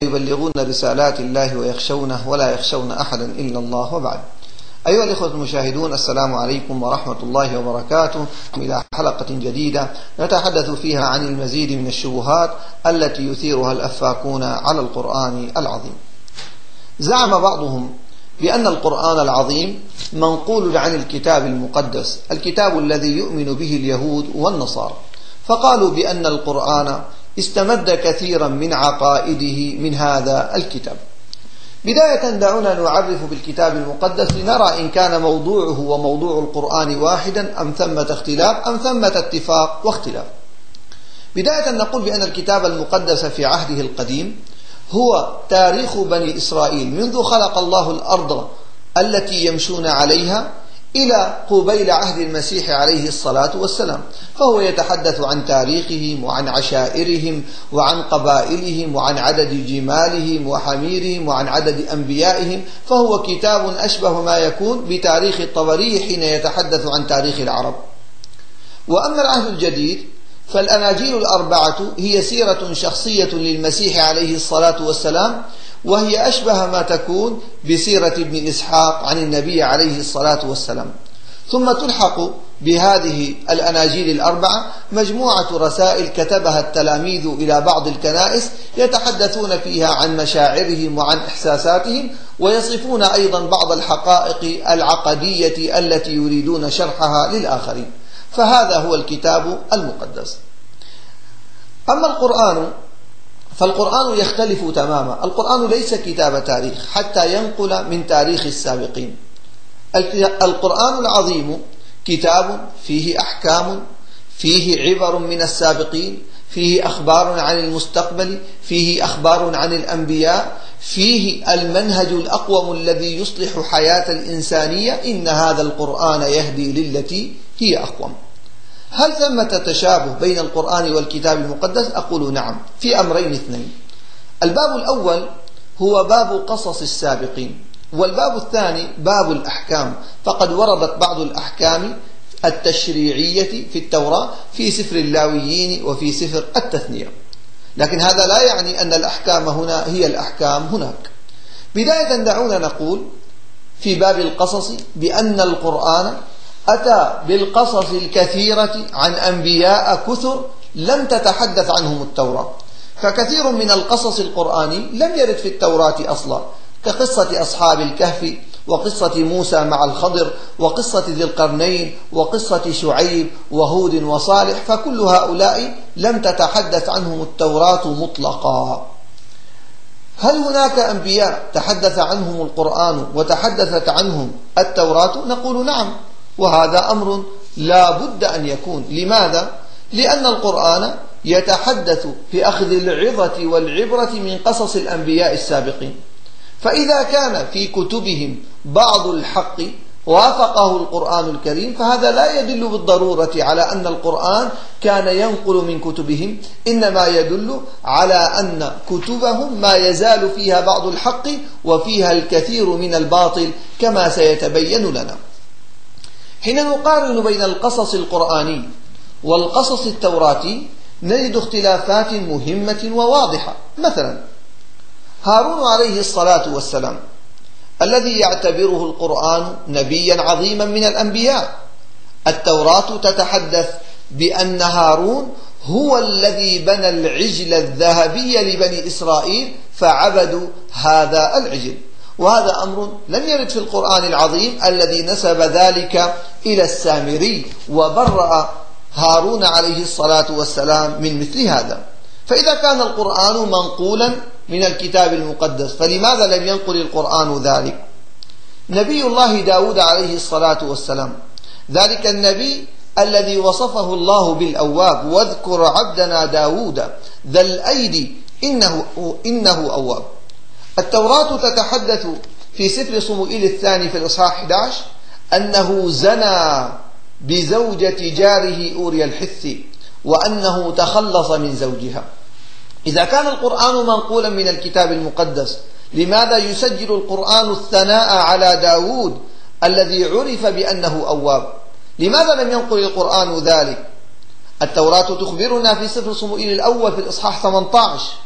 يبلغون رسالات الله ويخشونه ولا يخشون أحدا إلا الله. وبعد. أيها الإخوة المشاهدون، السلام عليكم ورحمة الله وبركاته، إلى حلقة جديدة نتحدث فيها عن المزيد من الشبهات التي يثيرها الأفاكون على القرآن العظيم. زعم بعضهم بأن القرآن العظيم منقول عن الكتاب المقدس، الكتاب الذي يؤمن به اليهود والنصارى، فقالوا بأن القرآن استمد كثيرا من عقائده من هذا الكتاب. بداية دعونا نعرف بالكتاب المقدس لنرى إن كان موضوعه وموضوع القرآن واحدا أم ثمة اختلاف أم ثمة اتفاق واختلاف. بداية نقول بأن الكتاب المقدس في عهده القديم هو تاريخ بني إسرائيل منذ خلق الله الأرض التي يمشون عليها إلى قبيل عهد المسيح عليه الصلاة والسلام، فهو يتحدث عن تاريخهم وعن عشائرهم وعن قبائلهم وعن عدد جمالهم وحميرهم وعن عدد أنبيائهم، فهو كتاب أشبه ما يكون بتاريخ الطبري حين يتحدث عن تاريخ العرب. وأما العهد الجديد فالأناجيل الأربعة هي سيرة شخصية للمسيح عليه الصلاة والسلام، وهي أشبه ما تكون بسيرة ابن إسحاق عن النبي عليه الصلاة والسلام. ثم تلحق بهذه الأناجيل الأربعة مجموعة رسائل كتبها التلاميذ إلى بعض الكنائس يتحدثون فيها عن مشاعرهم وعن إحساساتهم، ويصفون أيضا بعض الحقائق العقدية التي يريدون شرحها للآخرين. فهذا هو الكتاب المقدس. أما القرآن فالقرآن يختلف تماما. القرآن ليس كتاب تاريخ حتى ينقل من تاريخ السابقين. القرآن العظيم كتاب فيه أحكام، فيه عبر من السابقين، فيه أخبار عن المستقبل، فيه أخبار عن الأنبياء، فيه المنهج الأقوم الذي يصلح حياة الإنسانية. إن هذا القرآن يهدي للتي هي أقوم. هل ثمة تشابه بين القرآن والكتاب المقدس؟ أقول نعم، في أمرين اثنين. الباب الأول هو باب قصص السابقين، والباب الثاني باب الأحكام، فقد وردت بعض الأحكام التشريعية في التوراة في سفر اللاويين وفي سفر التثنية، لكن هذا لا يعني أن الأحكام هنا هي الأحكام هناك. بداية دعونا نقول في باب القصص بأن القرآن أتى بالقصص الكثيرة عن أنبياء كثر لم تتحدث عنهم التوراة، فكثير من القصص القرآني لم يرد في التوراة أصلا، كقصة أصحاب الكهف، وقصة موسى مع الخضر، وقصة ذي القرنين، وقصة شعيب وهود وصالح، فكل هؤلاء لم تتحدث عنهم التوراة مطلقا. هل هناك أنبياء تحدث عنهم القرآن وتحدثت عنهم التوراة؟ نقول نعم، وهذا أمر لا بد أن يكون. لماذا؟ لأن القرآن يتحدث في أخذ العظة والعبرة من قصص الأنبياء السابقين، فإذا كان في كتبهم بعض الحق وافقه القرآن الكريم فهذا لا يدل بالضرورة على أن القرآن كان ينقل من كتبهم، إنما يدل على أن كتبهم ما يزال فيها بعض الحق وفيها الكثير من الباطل كما سيتبين لنا. حين نقارن بين القصص القرآني والقصص التوراتي نجد اختلافات مهمة وواضحة. مثلا هارون عليه الصلاة والسلام الذي يعتبره القرآن نبيا عظيما من الأنبياء، التوراة تتحدث بأن هارون هو الذي بنى العجل الذهبي لبني إسرائيل فعبدوا هذا العجل، وهذا أمر لم يرد في القرآن العظيم الذي نسب ذلك إلى السامري وبرأ هارون عليه الصلاة والسلام من مثل هذا. فإذا كان القرآن منقولا من الكتاب المقدس فلماذا لم ينقل القرآن ذلك؟ نبي الله داود عليه الصلاة والسلام، ذلك النبي الذي وصفه الله بالأواب، واذكر عبدنا داود ذا الأيدي إنه أواب. التوراة تتحدث في سفر صموئيل الثاني في الإصحاح 11 أنه زنى بزوجة جاره أوريا الحثي وأنه تخلص من زوجها. إذا كان القرآن منقولا من الكتاب المقدس لماذا يسجل القرآن الثناء على داود الذي عرف بأنه أواب؟ لماذا لم ينقل القرآن ذلك؟ التوراة تخبرنا في سفر صموئيل الأول في الإصحاح 18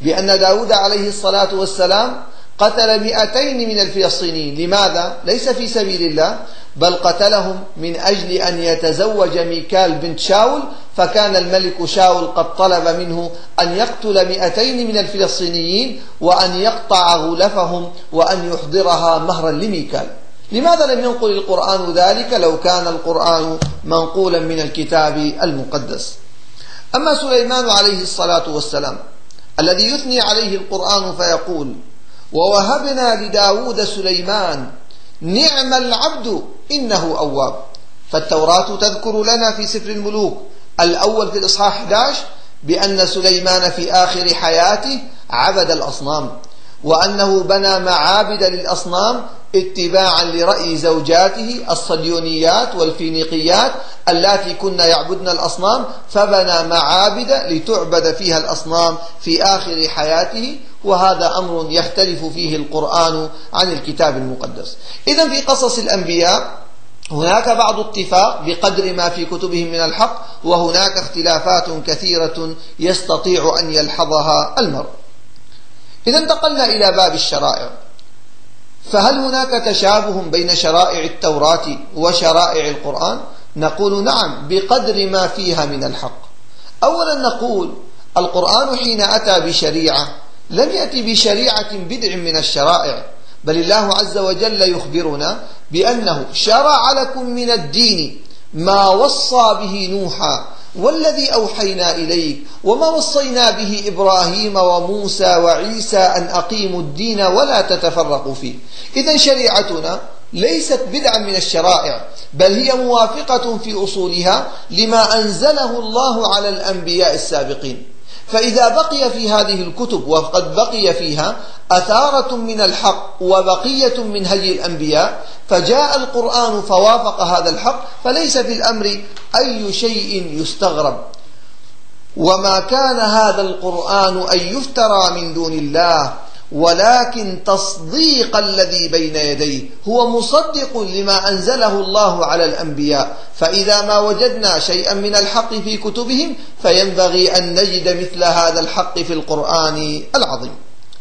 بأن داود عليه الصلاة والسلام قتل 200 من الفلسطينيين. لماذا؟ ليس في سبيل الله، بل قتلهم من أجل أن يتزوج ميكال بنت شاول، فكان الملك شاول قد طلب منه أن يقتل 200 من الفلسطينيين وأن يقطع غلفهم وأن يحضرها مهرا لميكال. لماذا لم ينقل القرآن ذلك لو كان القرآن منقولا من الكتاب المقدس؟ أما سليمان عليه الصلاة والسلام الذي يثني عليه القرآن فيقول: ووهبنا لداود سليمان نعم العبد إنه أواب. فالتوراة تذكر لنا في سفر الملوك الأول في الإصحاح 11 بأن سليمان في آخر حياته عبد الأصنام، وأنه بنى معابد للأصنام اتباعا لرأي زوجاته الصليونيات والفينيقيات اللاتي كن يعبدن الأصنام، فبنى معابد لتعبد فيها الأصنام في آخر حياته. وهذا أمر يختلف فيه القرآن عن الكتاب المقدس. إذن في قصص الأنبياء هناك بعض اتفاق بقدر ما في كتبهم من الحق، وهناك اختلافات كثيرة يستطيع أن يلحظها المرء. إذا انتقلنا إلى باب الشرائع، فهل هناك تشابه بين شرائع التوراة وشرائع القرآن؟ نقول نعم بقدر ما فيها من الحق. أولا نقول القرآن حين أتى بشريعة لم يأتي بشريعة بدع من الشرائع، بل الله عز وجل يخبرنا بأنه شرع لكم من الدين ما وصى به نوحا والذي أوحينا إليك وما وصينا به إبراهيم وموسى وعيسى أن أقيموا الدين ولا تتفرقوا فيه. إذن شريعتنا ليست بدعا من الشرائع، بل هي موافقة في أصولها لما أنزله الله على الأنبياء السابقين. فإذا بقي في هذه الكتب وقد بقي فيها أثارة من الحق وبقية من هدي الأنبياء، فجاء القرآن فوافق هذا الحق، فليس في الأمر أي شيء يستغرب. وما كان هذا القرآن أن يفترى من دون الله، ولكن تصديق الذي بين يديه، هو مصدق لما أنزله الله على الأنبياء. فإذا ما وجدنا شيئا من الحق في كتبهم فينبغي أن نجد مثل هذا الحق في القرآن العظيم.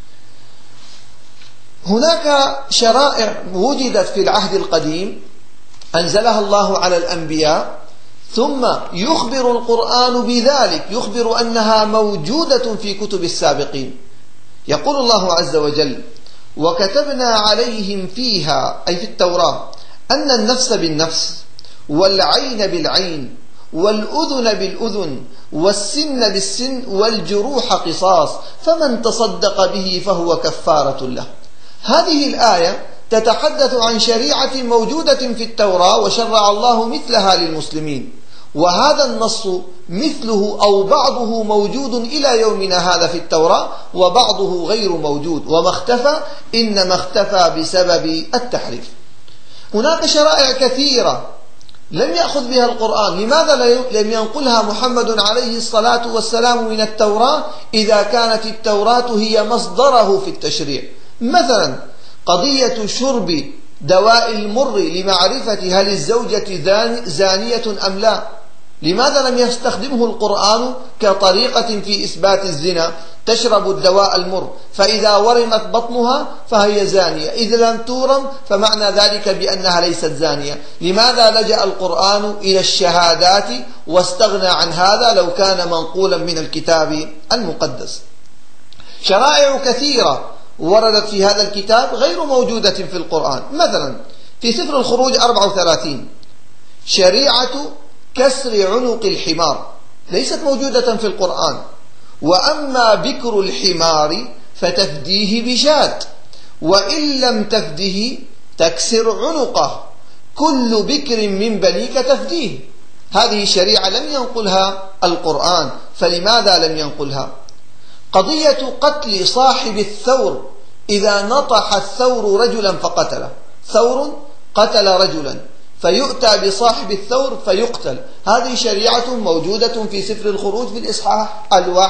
هناك شرائع وجدت في العهد القديم أنزلها الله على الأنبياء، ثم يخبر القرآن بذلك، يخبر أنها موجودة في كتب السابقين. يقول الله عز وجل: وكتبنا عليهم فيها، أي في التوراة، أن النفس بالنفس والعين بالعين والأذن بالأذن والسن بالسن والجروح قصاص، فمن تصدق به فهو كفارة له. هذه الآية تتحدث عن شريعة موجودة في التوراة وشرع الله مثلها للمسلمين، وهذا النص مثله أو بعضه موجود إلى يومنا هذا في التوراة، وبعضه غير موجود، وما اختفى إنما اختفى بسبب التحريف. هناك شرائع كثيرة لم يأخذ بها القرآن. لماذا لم ينقلها محمد عليه الصلاة والسلام من التوراة إذا كانت التوراة هي مصدره في التشريع؟ مثلا قضية شرب دواء المر لمعرفة هل الزوجة زانية أم لا، لماذا لم يستخدمه القرآن كطريقة في إثبات الزنا؟ تشرب الدواء المر، فإذا ورمت بطنها فهي زانية، إذا لم تورم فمعنى ذلك بأنها ليست زانية. لماذا لجأ القرآن إلى الشهادات واستغنى عن هذا لو كان منقولا من الكتاب المقدس؟ شرائع كثيرة وردت في هذا الكتاب غير موجودة في القرآن. مثلا في سفر الخروج 34 شريعة كسر عنق الحمار ليست موجودة في القرآن. وأما بكر الحمار فتفديه بشاة، وإن لم تفده تكسر عنقه، كل بكر من بنيك تفديه. هذه الشريعة لم ينقلها القرآن، فلماذا لم ينقلها؟ قضية قتل صاحب الثور، إذا نطح الثور رجلا فقتله، ثور قتل رجلا فيؤتى بصاحب الثور فيقتل، هذه شريعة موجودة في سفر الخروج في الإصحاح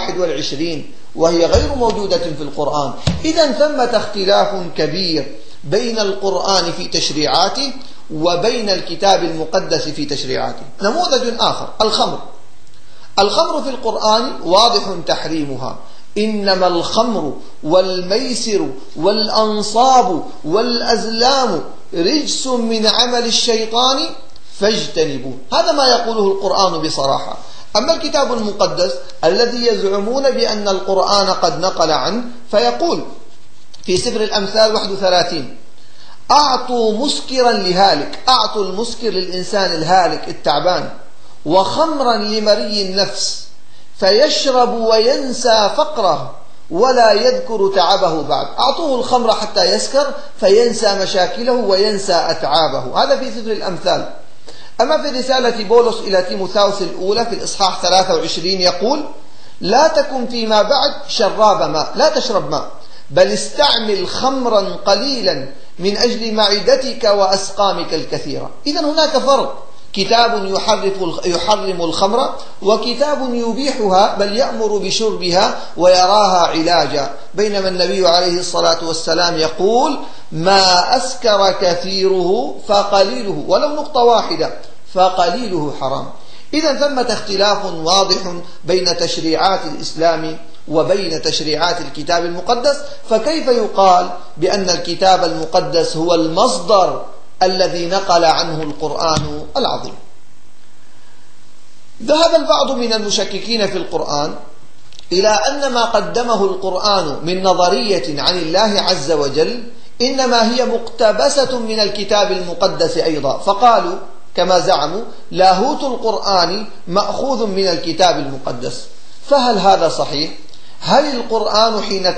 21 وهي غير موجودة في القرآن. إذن ثمة اختلاف كبير بين القرآن في تشريعاته وبين الكتاب المقدس في تشريعاته. نموذج آخر الخمر. الخمر في القرآن واضح تحريمها، إنما الخمر والميسر والأنصاب والأزلام رجس من عمل الشيطان فاجتنبوه. هذا ما يقوله القرآن بصراحة. أما الكتاب المقدس الذي يزعمون بأن القرآن قد نقل عنه فيقول في سفر الأمثال 31: أعطوا مسكرا لهالك، أعطوا المسكر للإنسان الهالك التعبان، وخمرا لمري النفس فيشرب وينسى فقره ولا يذكر تعبه بعد. أعطوه الخمر حتى يسكر فينسى مشاكله وينسى أتعابه. هذا في سفر الأمثال. أما في رسالة بولس إلى تيموثاوس الأولى في الإصحاح 23 يقول: لا تكن فيما بعد شراب ماء، لا تشرب ماء، بل استعمل خمرا قليلا من أجل معدتك وأسقامك الكثيرة. إذن هناك فرق، كتاب يحرم الخمر وكتاب يبيحها بل يأمر بشربها ويراها علاجا، بينما النبي عليه الصلاة والسلام يقول: ما أسكر كثيره فقليله ولو نقطة واحدة فقليله حرام. إذن ثمة اختلاف واضح بين تشريعات الإسلام وبين تشريعات الكتاب المقدس، فكيف يقال بأن الكتاب المقدس هو المصدر الذي نقل عنه القرآن العظيم؟ ذهب البعض من المشككين في القرآن إلى أن ما قدمه القرآن من نظرية عن الله عز وجل إنما هي مقتبسة من الكتاب المقدس أيضا، فقالوا كما زعموا: لاهوت القرآن مأخوذ من الكتاب المقدس. فهل هذا صحيح؟ هل القرآن حين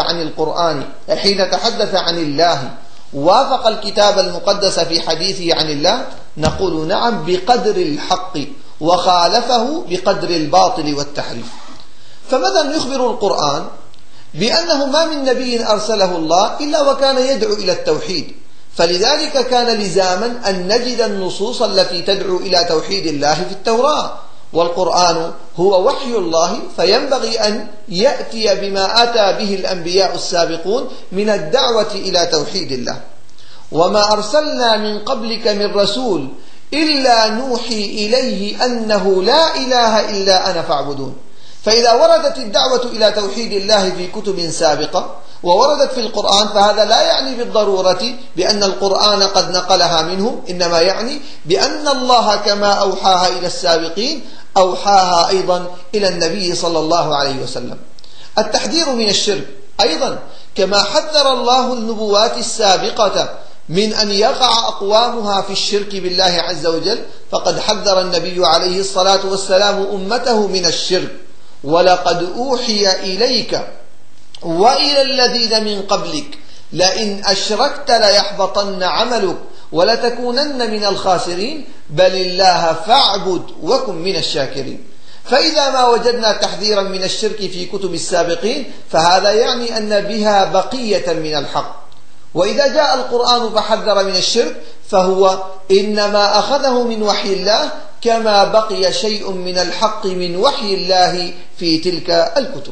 تحدث عن الله وافق الكتاب المقدس في حديثه عن الله؟ نقول نعم بقدر الحق، وخالفه بقدر الباطل والتحريف. فماذا يخبر القرآن؟ بأنه ما من نبي أرسله الله إلا وكان يدعو إلى التوحيد، فلذلك كان لزاما أن نجد النصوص التي تدعو إلى توحيد الله في التوراة، والقرآن هو وحي الله، فينبغي أن يأتي بما أتى به الأنبياء السابقون من الدعوة إلى توحيد الله. وما أرسلنا من قبلك من رسول إلا نوحي إليه أنه لا إله إلا أنا فاعبدون. فإذا وردت الدعوة إلى توحيد الله في كتب سابقة ووردت في القرآن، فهذا لا يعني بالضرورة بأن القرآن قد نقلها منهم، إنما يعني بأن الله كما أوحاها إلى السابقين أوحاها أيضا إلى النبي صلى الله عليه وسلم. التحذير من الشرك أيضا، كما حذر الله النبوات السابقة من أن يقع أقوامها في الشرك بالله عز وجل، فقد حذر النبي عليه الصلاة والسلام أمته من الشرك: ولقد أوحي إليك وإلى الذين من قبلك لئن أشركت ليحبطن عملك ولتكونن من الخاسرين بل الله فاعبد وكن من الشاكرين. فإذا ما وجدنا تحذيرا من الشرك في كتب السابقين فهذا يعني أن بها بقية من الحق، وإذا جاء القرآن فحذر من الشرك فهو إنما أخذه من وحي الله، كما بقي شيء من الحق من وحي الله في تلك الكتب.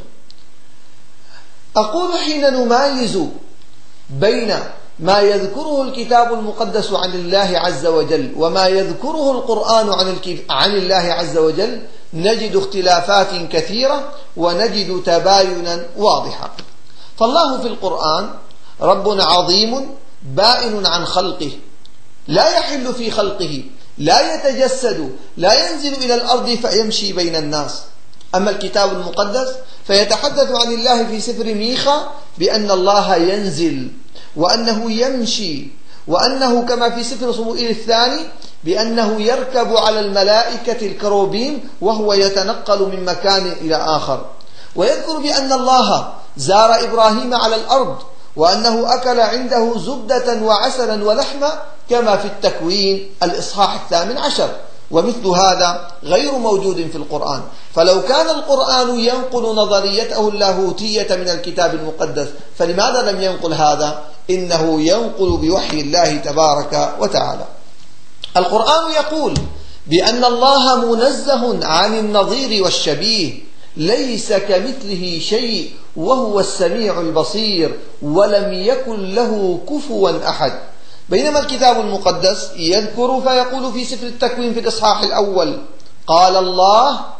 أقول حين نمايز بين ما يذكره الكتاب المقدس عن الله عز وجل وما يذكره القرآن عن الله عز وجل نجد اختلافات كثيرة ونجد تباينا واضحا. فالله في القرآن رب عظيم بائن عن خلقه، لا يحل في خلقه، لا يتجسد، لا ينزل إلى الأرض فيمشي بين الناس. أما الكتاب المقدس فيتحدث عن الله في سفر ميخا بأن الله ينزل وأنه يمشي، وأنه كما في سفر صموئيل الثاني بأنه يركب على الملائكة الكروبيم وهو يتنقل من مكان إلى آخر، ويذكر بأن الله زار إبراهيم على الأرض وأنه أكل عنده زبدة وعسلا ولحما كما في التكوين الإصحاح 18. ومثل هذا غير موجود في القرآن. فلو كان القرآن ينقل نظريته اللاهوتية من الكتاب المقدس فلماذا لم ينقل هذا؟ إنه ينقل بوحي الله تبارك وتعالى. القرآن يقول بأن الله منزه عن النظير والشبيه، ليس كمثله شيء وهو السميع البصير ولم يكن له كفوا أحد. بينما الكتاب المقدس يذكر فيقول في سفر التكوين في الإصحاح الأول: قال الله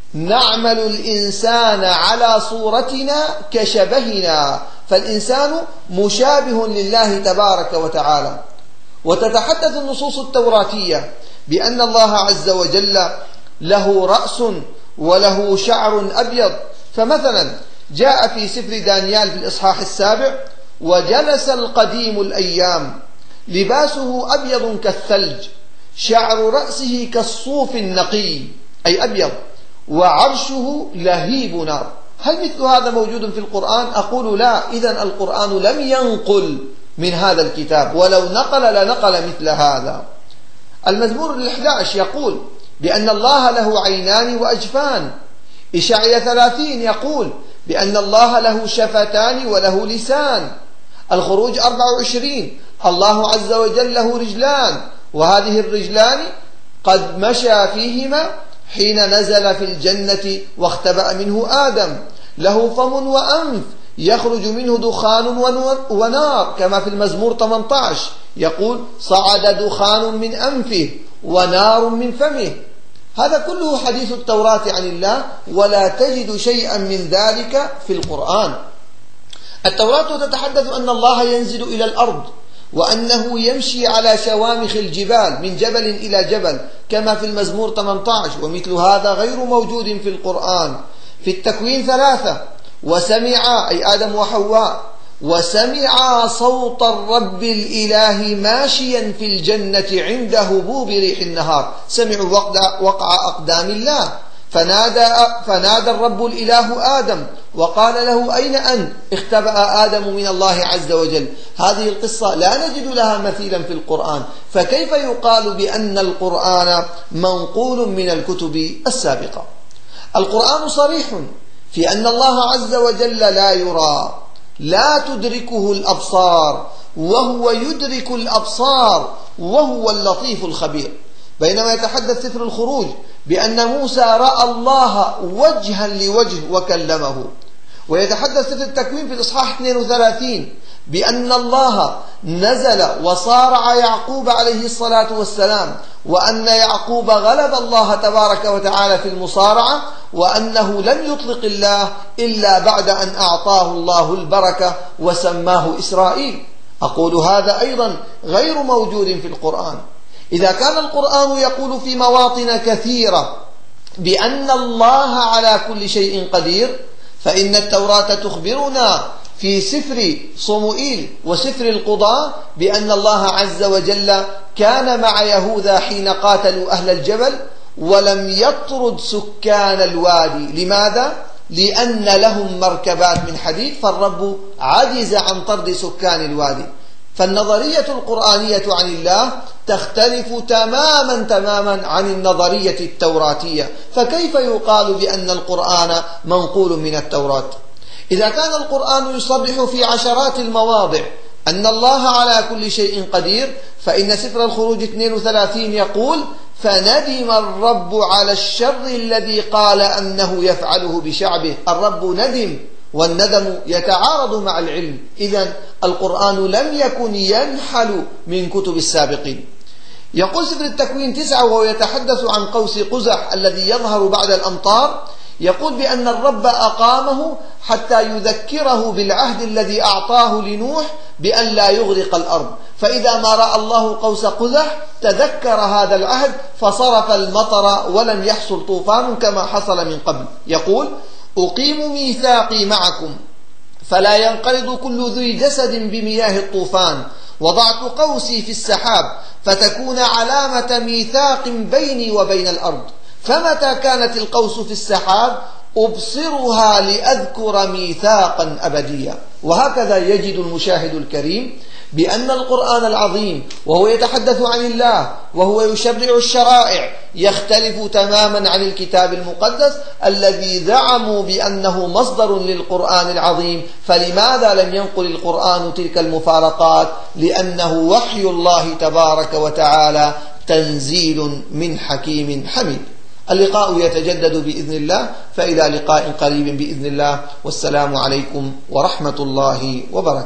نعمل الإنسان على صورتنا كشبهنا، فالإنسان مشابه لله تبارك وتعالى. وتتحدث النصوص التوراتية بأن الله عز وجل له رأس وله شعر أبيض. فمثلا جاء في سفر دانيال في الإصحاح 7: وجلس القديم الأيام لباسه أبيض كالثلج، شعر رأسه كالصوف النقي، أي أبيض، وعرشه لهيب نار. هل مثل هذا موجود في القرآن؟ أقول لا. إذن القرآن لم ينقل من هذا الكتاب، ولو نقل لنقل مثل هذا. المزمور 11 يقول بأن الله له عينان وأجفان. إشعياء 30 يقول بأن الله له شفتان وله لسان. الخروج 24 الله عز وجل له رجلان، وهذه الرجلان قد مشى فيهما حين نزل في الجنة واختبأ منه آدم. له فم وأنف يخرج منه دخان ونار، كما في المزمور 18 يقول صعد دخان من أنفه ونار من فمه. هذا كله حديث التوراة عن الله، ولا تجد شيئا من ذلك في القرآن. التوراة تتحدث أن الله ينزل إلى الأرض، وأنه يمشي على شوامخ الجبال من جبل إلى جبل، كما في المزمور 18، ومثل هذا غير موجود في القرآن. في التكوين 3: وسمعا، أي آدم وحواء، وسمعا صوت الرب الإله ماشيا في الجنة عند هبوب ريح النهار. سمعوا وقع أقدام الله، فنادى الرب الإله آدم وقال له أين أنت؟ اختبأ آدم من الله عز وجل. هذه القصة لا نجد لها مثيلا في القرآن، فكيف يقال بأن القرآن منقول من الكتب السابقة؟ القرآن صريح في أن الله عز وجل لا يرى، لا تدركه الأبصار، وهو يدرك الأبصار، وهو اللطيف الخبير. بينما يتحدث سفر الخروج بأن موسى رأى الله وجها لوجه وكلمه. ويتحدث سفر التكوين في الإصحاح 32 بأن الله نزل وصارع يعقوب عليه الصلاة والسلام، وأن يعقوب غلب الله تبارك وتعالى في المصارعة، وأنه لم يطلق الله إلا بعد أن أعطاه الله البركة وسماه إسرائيل. أقول هذا أيضا غير موجود في القرآن. إذا كان القرآن يقول في مواطن كثيرة بأن الله على كل شيء قدير، فإن التوراة تخبرنا في سفر صموئيل وسفر القضاء بأن الله عز وجل كان مع يهوذا حين قاتلوا أهل الجبل، ولم يطرد سكان الوادي. لماذا؟ لأن لهم مركبات من حديد، فالرب عجز عن طرد سكان الوادي. فالنظرية القرآنية عن الله تختلف تماما عن النظرية التوراتية، فكيف يقال بأن القرآن منقول من التوراة؟ إذا كان القرآن يصرح في عشرات المواضع أن الله على كل شيء قدير، فإن سفر الخروج 32 يقول فندم الرب على الشر الذي قال أنه يفعله بشعبه. الرب ندم، والندم يتعارض مع العلم. إذن القرآن لم يكن ينحل من كتب السابقين. يقول سفر التكوين 9 وهو يتحدث عن قوس قزح الذي يظهر بعد الأمطار، يقول بأن الرب أقامه حتى يذكره بالعهد الذي أعطاه لنوح بأن لا يغرق الأرض، فإذا ما رأى الله قوس قزح تذكر هذا العهد فصرف المطر ولم يحصل طوفان كما حصل من قبل. يقول أقيم ميثاقي معكم فلا ينقرض كل ذي جسد بمياه الطوفان، وضعت قوسي في السحاب فتكون علامة ميثاق بيني وبين الأرض، فمتى كانت القوس في السحاب أبصرها لأذكر ميثاقا أبديا. وهكذا يجد المشاهد الكريم بأن القرآن العظيم وهو يتحدث عن الله وهو يشرع الشرائع يختلف تماما عن الكتاب المقدس الذي زعموا بأنه مصدر للقرآن العظيم. فلماذا لم ينقل القرآن تلك المفارقات؟ لأنه وحي الله تبارك وتعالى تنزيل من حكيم حميد. اللقاء يتجدد بإذن الله، فإلى لقاء قريب بإذن الله، والسلام عليكم ورحمة الله وبركاته.